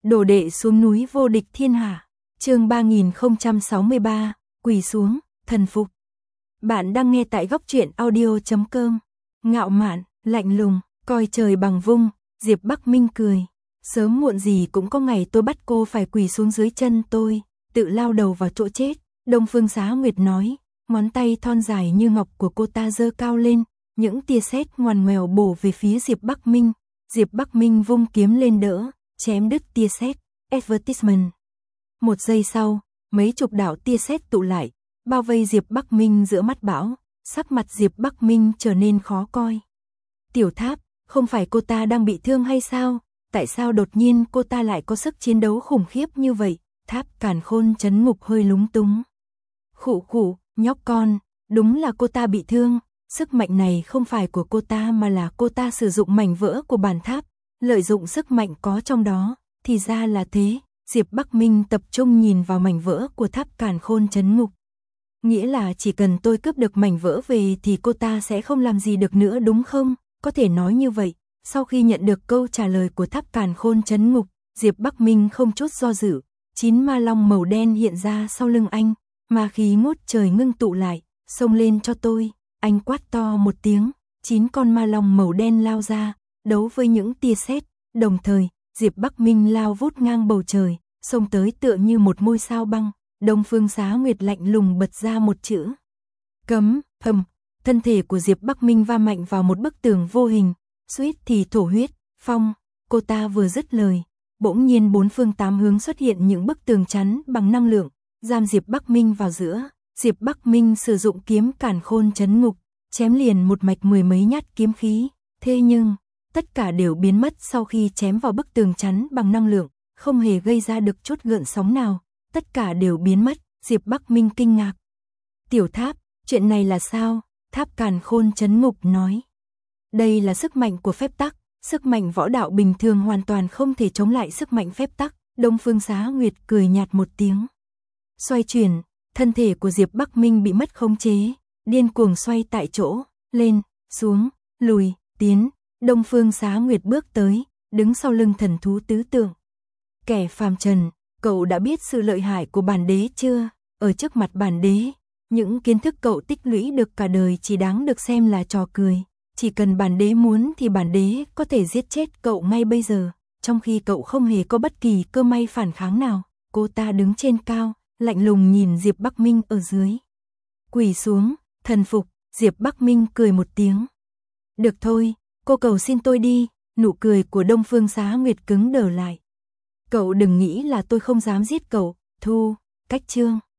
Đồ đệ xuống núi vô địch thiên hạ. Chương 3063, quỳ xuống, thần phục. Bạn đang nghe tại góc truyện audio.com. Ngạo mạn, lạnh lùng, coi trời bằng vung, Diệp Bắc Minh cười. Sớm muộn gì cũng có ngày tôi bắt cô phải quỳ xuống dưới chân tôi, tự lao đầu vào chỗ chết. Đông Phương Xá Nguyệt nói, ngón tay thon dài như ngọc của cô ta giơ cao lên, những tia sét ngoằn ngoèo bổ về phía Diệp Bắc Minh. Diệp Bắc Minh vung kiếm lên đỡ, chém đứt tia sét. Advertisement. Một giây sau, mấy chục đạo tia sét tụ lại, bao vây Diệp Bắc Minh giữa mắt bão, sắc mặt Diệp Bắc Minh trở nên khó coi. Tiểu Tháp, không phải cô ta đang bị thương hay sao? Tại sao đột nhiên cô ta lại có sức chiến đấu khủng khiếp như vậy? Tháp Càn Khôn Chấn Ngục hơi lúng túng. Khụ khụ, nhóc con, đúng là cô ta bị thương, sức mạnh này không phải của cô ta mà là cô ta sử dụng mảnh vỡ của bản tháp, lợi dụng sức mạnh có trong đó, thì ra là thế. Diệp Bắc Minh tập trung nhìn vào mảnh vỡ của Tháp Càn Khôn Chấn Ngục. Nghĩa là chỉ cần tôi cướp được mảnh vỡ về thì cô ta sẽ không làm gì được nữa đúng không? Có thể nói như vậy. Sau khi nhận được câu trả lời của Tháp Càn Khôn Chấn Ngục, Diệp Bắc Minh không chút do dự, 9 ma long màu đen hiện ra sau lưng anh, ma khí ngút trời ngưng tụ lại, xông lên cho tôi. Anh quát to một tiếng, 9 con ma long màu đen lao ra, đấu với những tia sét, đồng thời, Diệp Bắc Minh lao vút ngang bầu trời, xông tới tựa như một ngôi sao băng. Đông Phương Xá Nguyệt lạnh lùng bật ra một chữ: cấm. Thân thể của Diệp Bắc Minh va mạnh vào một bức tường vô hình, suýt thì thổ huyết. Phong. Cô ta vừa dứt lời, bỗng nhiên bốn phương tám hướng xuất hiện những bức tường chắn bằng năng lượng, giam Diệp Bắc Minh vào giữa. Diệp Bắc Minh sử dụng kiếm Càn Khôn Chấn Ngục, chém liền một mạch 10 mấy nhát kiếm khí. Thế nhưng, tất cả đều biến mất sau khi chém vào bức tường chắn bằng năng lượng, không hề gây ra được chút gợn sóng nào. Tất cả đều biến mất. Diệp Bắc Minh kinh ngạc. Tiểu Tháp, chuyện này là sao? Tháp Càn Khôn Chấn Ngục nói. Đây là sức mạnh của phép tắc, sức mạnh võ đạo bình thường hoàn toàn không thể chống lại sức mạnh phép tắc. Đông Phương Xá Nguyệt cười nhạt một tiếng. Xoay chuyển, thân thể của Diệp Bắc Minh bị mất khống chế, điên cuồng xoay tại chỗ, lên, xuống, lùi, tiến. Đông Phương Xá Nguyệt bước tới, đứng sau lưng thần thú tứ tượng. Kẻ phàm trần, cậu đã biết sự lợi hại của bản đế chưa? Ở trước mặt bản đế, những kiến thức cậu tích lũy được cả đời chỉ đáng được xem là trò cười. Chỉ cần bản đế muốn thì bản đế có thể giết chết cậu ngay bây giờ, trong khi cậu không hề có bất kỳ cơ may phản kháng nào. Cô ta đứng trên cao, lạnh lùng nhìn Diệp Bắc Minh ở dưới. Quỳ xuống, thần phục. Diệp Bắc Minh cười một tiếng. Được thôi, cô cầu xin tôi đi. Nụ cười của Đông Phương Xá Nguyệt cứng đờ lại. Cậu đừng nghĩ là tôi không dám giết cậu. Thu, cách chương.